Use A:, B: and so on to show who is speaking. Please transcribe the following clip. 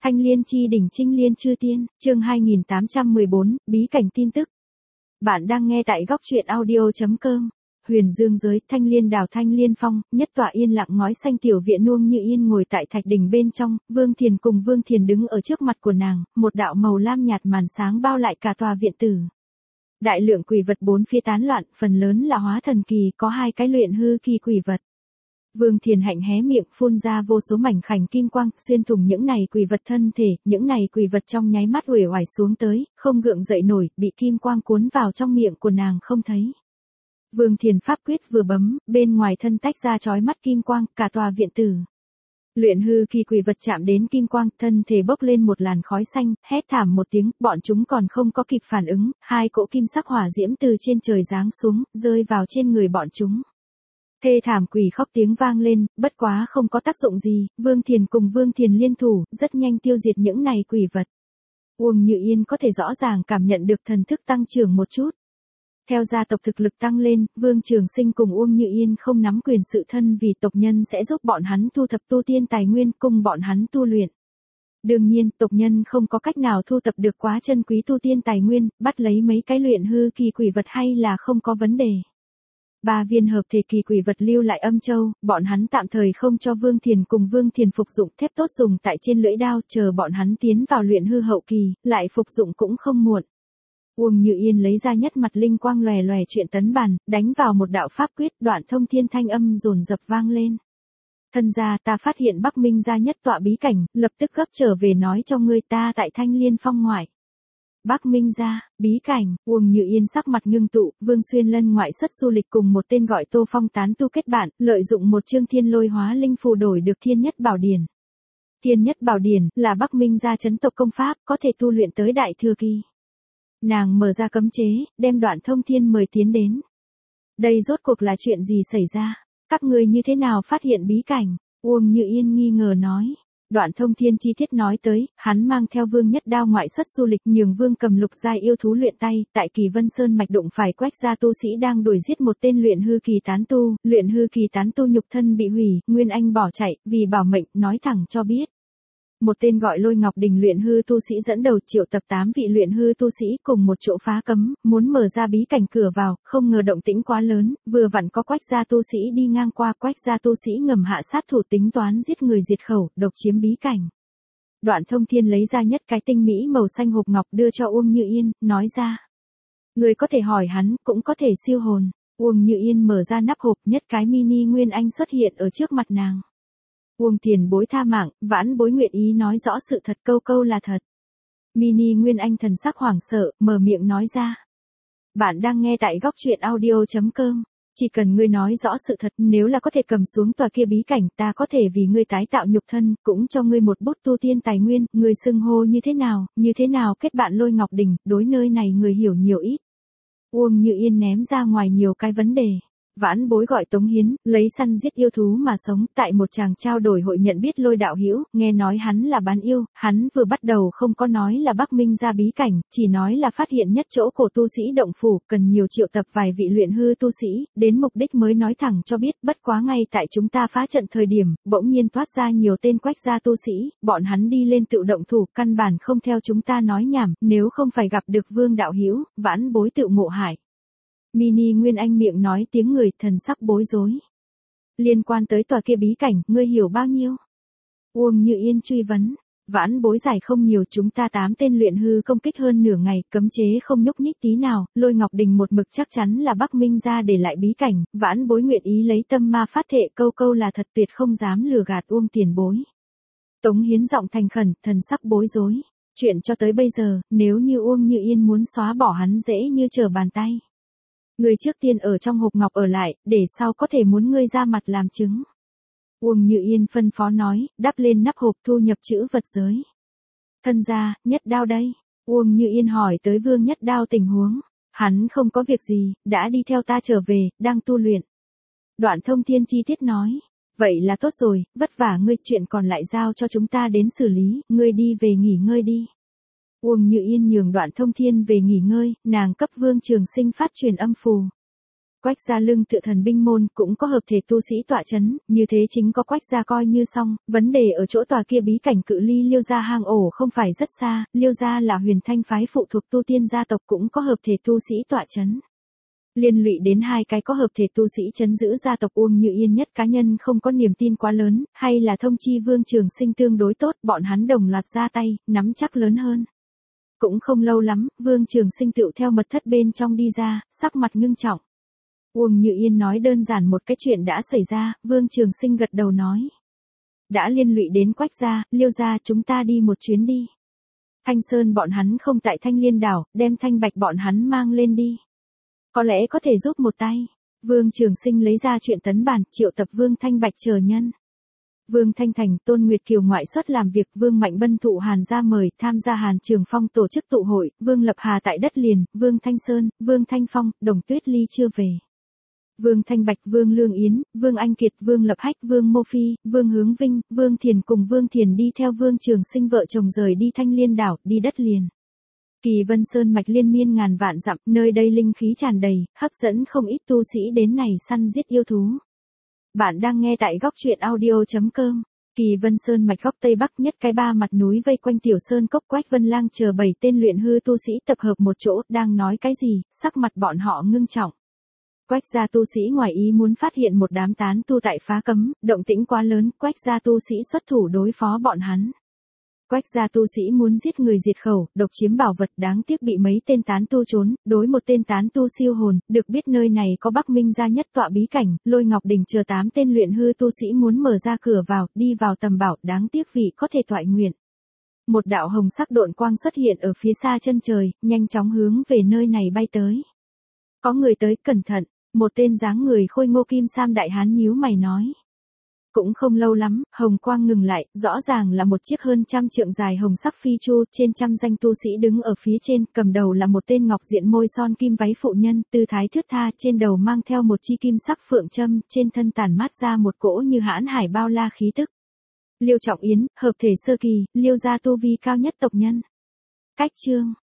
A: Thanh Liên chi đỉnh Trinh Liên chư tiên, chương 2814, bí cảnh tin tức. Bạn đang nghe tại góc truyện audio.com. Huyền Dương giới, Thanh Liên đảo Thanh Liên phong, nhất tọa yên lặng ngói xanh tiểu viện Nuông Như Yên ngồi tại thạch đỉnh bên trong, Vương Thiền cùng Vương Thiền đứng ở trước mặt của nàng, một đạo màu lam nhạt màn sáng bao lại cả tòa viện tử. Đại lượng quỷ vật bốn phía tán loạn, phần lớn là hóa thần kỳ, có 2 cái luyện hư kỳ quỷ vật. Vương Thiền Hạnh hé miệng phun ra vô số mảnh khảnh kim quang, xuyên thủng những này quỷ vật thân thể, những này quỷ vật trong nháy mắt uể oải xuống tới, không gượng dậy nổi, bị kim quang cuốn vào trong miệng của nàng không thấy. Vương Thiền pháp quyết vừa bấm, bên ngoài thân tách ra chói mắt kim quang, cả tòa viện tử. Luyện hư kỳ quỷ vật chạm đến kim quang, thân thể bốc lên một làn khói xanh, hét thảm một tiếng, bọn chúng còn không có kịp phản ứng, 2 cỗ kim sắc hỏa diễm từ trên trời giáng xuống, rơi vào trên người bọn chúng. Thê thảm quỷ khóc tiếng vang lên, bất quá không có tác dụng gì, Vương Thiền cùng Vương Thiền liên thủ, rất nhanh tiêu diệt những này quỷ vật. Uông Như Yên có thể rõ ràng cảm nhận được thần thức tăng trưởng một chút. Theo gia tộc thực lực tăng lên, Vương Trường Sinh cùng Uông Như Yên không nắm quyền sự thân vì tộc nhân sẽ giúp bọn hắn thu thập tu tiên tài nguyên cùng bọn hắn tu luyện. Đương nhiên, tộc nhân không có cách nào thu thập được quá chân quý tu tiên tài nguyên, bắt lấy mấy cái luyện hư kỳ quỷ vật hay là không có vấn đề. 3 viên hợp thể kỳ quỷ vật lưu lại âm châu, bọn hắn tạm thời không cho Vương Thiền cùng Vương Thiền phục dụng thép tốt dùng tại trên lưỡi đao, chờ bọn hắn tiến vào luyện hư hậu kỳ, lại phục dụng cũng không muộn. Uông Như Yên lấy ra nhất mặt linh quang lòe lòe chuyện tấn bàn, đánh vào một đạo pháp quyết, đoạn thông thiên thanh âm dồn dập vang lên. Thân gia, ta phát hiện Bắc Minh gia nhất tọa bí cảnh, lập tức gấp trở về nói cho ngươi, ta tại Thanh Liên phong ngoại. Bắc Minh gia, bí cảnh, Uông Như Yên sắc mặt ngưng tụ, Vương Xuyên Lân ngoại xuất du lịch cùng một tên gọi Tô Phong tán tu kết bạn, lợi dụng một chương thiên lôi hóa linh phù đổi được thiên nhất bảo điển. Thiên nhất bảo điển là Bắc Minh gia chấn tộc công pháp, có thể tu luyện tới đại thừa kỳ. Nàng mở ra cấm chế, đem đoạn thông thiên mời tiến đến. Đây rốt cuộc là chuyện gì xảy ra? Các ngươi như thế nào phát hiện bí cảnh? Uông Như Yên nghi ngờ nói. Đoạn thông thiên chi tiết nói tới, hắn mang theo Vương Nhất Đao ngoại xuất du lịch nhường Vương Cầm lục giai yêu thú luyện tay, tại Kỳ Vân Sơn mạch đụng phải Quách gia tu sĩ đang đuổi giết một tên luyện hư kỳ tán tu nhục thân bị hủy, Nguyên Anh bỏ chạy, vì bảo mệnh, nói thẳng cho biết. Một tên gọi Lôi Ngọc Đình luyện hư tu sĩ dẫn đầu triệu tập 8 vị luyện hư tu sĩ cùng một chỗ phá cấm, muốn mở ra bí cảnh cửa vào, không ngờ động tĩnh quá lớn, vừa vặn có Quách gia tu sĩ đi ngang qua, Quách gia tu sĩ ngầm hạ sát thủ tính toán giết người diệt khẩu, độc chiếm bí cảnh. Đoạn thông thiên lấy ra nhất cái tinh mỹ màu xanh hộp ngọc đưa cho Uông Như Yên, nói ra. Người có thể hỏi hắn, cũng có thể siêu hồn. Uông Như Yên mở ra nắp hộp, nhất cái mini Nguyên Anh xuất hiện ở trước mặt nàng. Uông Tiền bối tha mạng, vãn bối nguyện ý nói rõ sự thật, câu câu là thật. Mini Nguyên Anh thần sắc hoảng sợ, mở miệng nói ra. Bạn đang nghe tại góc truyện audio.com. Chỉ cần ngươi nói rõ sự thật, nếu là có thể cầm xuống tòa kia bí cảnh, ta có thể vì ngươi tái tạo nhục thân, cũng cho ngươi một bút tu tiên tài nguyên, ngươi xưng hô như thế nào kết bạn Lôi Ngọc Đình, đối nơi này người hiểu nhiều ít. Uông Như Yên ném ra ngoài nhiều cái vấn đề. Vãn bối gọi Tống Hiến, lấy săn giết yêu thú mà sống, tại một chàng trao đổi hội nhận biết Lôi đạo hữu, nghe nói hắn là bán yêu, hắn vừa bắt đầu không có nói là Bắc Minh gia bí cảnh, chỉ nói là phát hiện nhất chỗ cổ tu sĩ động phủ, cần nhiều triệu tập vài vị luyện hư tu sĩ, đến mục đích mới nói thẳng cho biết, bất quá ngay tại chúng ta phá trận thời điểm, bỗng nhiên toát ra nhiều tên Quách gia tu sĩ, bọn hắn đi lên tự động thủ, căn bản không theo chúng ta nói nhảm, nếu không phải gặp được Vương đạo hữu, vãn bối tự ngộ hại. Mini Nguyên Anh miệng nói tiếng người, thần sắc bối rối. Liên quan tới tòa kia bí cảnh, ngươi hiểu bao nhiêu? Uông Như Yên truy vấn. Vãn bối giải không nhiều, chúng ta 8 tên luyện hư công kích hơn nửa ngày, cấm chế không nhúc nhích tí nào, Lôi Ngọc Đình một mực chắc chắn là Bắc Minh gia để lại bí cảnh, vãn bối nguyện ý lấy tâm ma phát thệ, câu câu là thật, tuyệt không dám lừa gạt Uông tiền bối. Tống Hiến giọng thành khẩn, thần sắc bối rối. Chuyện cho tới bây giờ, nếu như Uông Như Yên muốn xóa bỏ hắn dễ như trở bàn tay. Người trước tiên ở trong hộp ngọc ở lại, để sau có thể muốn ngươi ra mặt làm chứng. Uông Như Yên phân phó nói, đắp lên nắp hộp thu nhập chữ vật giới. Thân gia, Nhất Đao đây. Uông Như Yên hỏi tới Vương Nhất Đao tình huống. Hắn không có việc gì, đã đi theo ta trở về, đang tu luyện. Đoạn thông thiên chi tiết nói. Vậy là tốt rồi, vất vả ngươi, chuyện còn lại giao cho chúng ta đến xử lý, ngươi đi về nghỉ ngơi đi. Uông Như Yên nhường Đoạn thông thiên về nghỉ ngơi, nàng cấp Vương Trường Sinh phát truyền âm phù. Quách gia lưng tựa thần binh môn, cũng có hợp thể tu sĩ tọa chấn, như thế chính có Quách gia coi như xong, vấn đề ở chỗ tòa kia bí cảnh cự ly Liêu gia hang ổ không phải rất xa, Liêu gia là Huyền Thanh phái phụ thuộc tu tiên gia tộc cũng có hợp thể tu sĩ tọa chấn. Liên lụy đến hai cái có hợp thể tu sĩ trấn giữ gia tộc Uông Như Yên nhất cá nhân không có niềm tin quá lớn, hay là thông chi Vương Trường Sinh tương đối tốt, bọn hắn đồng loạt ra tay, nắm chắc lớn hơn. Cũng không lâu lắm, Vương Trường Sinh tựu theo mật thất bên trong đi ra, sắc mặt ngưng trọng. Uông Như Yên nói đơn giản một cái chuyện đã xảy ra, Vương Trường Sinh gật đầu nói. Đã liên lụy đến Quách gia, Liêu gia, chúng ta đi một chuyến đi. Thanh Sơn bọn hắn không tại Thanh Liên đảo, đem Thanh Bạch bọn hắn mang lên đi. Có lẽ có thể giúp một tay. Vương Trường Sinh lấy ra chuyện tấn bản, triệu tập Vương Thanh Bạch chờ nhân. Vương Thanh Thành, Tôn Nguyệt Kiều ngoại xuất làm việc, Vương Mạnh Bân thụ Hàn ra mời, tham gia Hàn Trường Phong tổ chức tụ hội, Vương Lập Hà tại đất liền, Vương Thanh Sơn, Vương Thanh Phong, Đồng Tuyết Ly chưa về. Vương Thanh Bạch, Vương Lương Yến, Vương Anh Kiệt, Vương Lập Hách, Vương Mô Phi, Vương Hướng Vinh, Vương Thiền cùng Vương Thiền đi theo Vương Trường Sinh vợ chồng rời đi Thanh Liên đảo, đi đất liền. Kỳ Vân Sơn mạch liên miên ngàn vạn dặm, nơi đây linh khí tràn đầy, hấp dẫn không ít tu sĩ đến này săn giết yêu thú. Bạn đang nghe tại góc truyện audio.com. Kỳ Vân Sơn mạch góc tây bắc nhất cái ba mặt núi vây quanh tiểu sơn cốc, Quách Vân Lang chờ 7 tên luyện hư tu sĩ tập hợp một chỗ, đang nói cái gì, sắc mặt bọn họ ngưng trọng. Quách gia tu sĩ ngoài ý muốn phát hiện một đám tán tu tại phá cấm, động tĩnh quá lớn, Quách gia tu sĩ xuất thủ đối phó bọn hắn. Quách gia tu sĩ muốn giết người diệt khẩu, độc chiếm bảo vật, đáng tiếc bị mấy tên tán tu trốn, đối một tên tán tu siêu hồn, được biết nơi này có Bắc Minh gia nhất tọa bí cảnh, Lôi Ngọc Đình chờ 8 tên luyện hư tu sĩ muốn mở ra cửa vào, đi vào tầm bảo, đáng tiếc vị có thể toại nguyện. Một đạo hồng sắc độn quang xuất hiện ở phía xa chân trời, nhanh chóng hướng về nơi này bay tới. Có người tới, cẩn thận, một tên dáng người khôi ngô kim sam đại hán nhíu mày nói. Cũng không lâu lắm, hồng quang ngừng lại, rõ ràng là một chiếc hơn 100 trượng dài hồng sắc phi chu, trên trăm danh tu sĩ đứng ở phía trên, cầm đầu là một tên ngọc diện môi son kim váy phụ nhân, tư thái thướt tha, trên đầu mang theo một chi kim sắc phượng châm, trên thân tản mát ra một cỗ như hãn hải bao la khí tức. Liêu Trọng Yến, hợp thể sơ kỳ, Liêu gia tu vi cao nhất tộc nhân. Cách chương